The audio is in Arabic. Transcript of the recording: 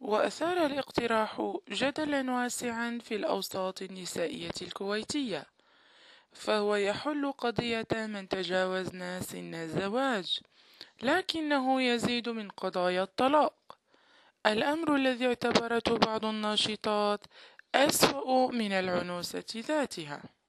وأثار الاقتراح جدلا واسعا في الأوساط النسائية الكويتية، فهو يحل قضية من تجاوزنا سن الزواج، لكنه يزيد من قضايا الطلاق، الأمر الذي اعتبرته بعض الناشطات أسوأ من العنوسة ذاتها.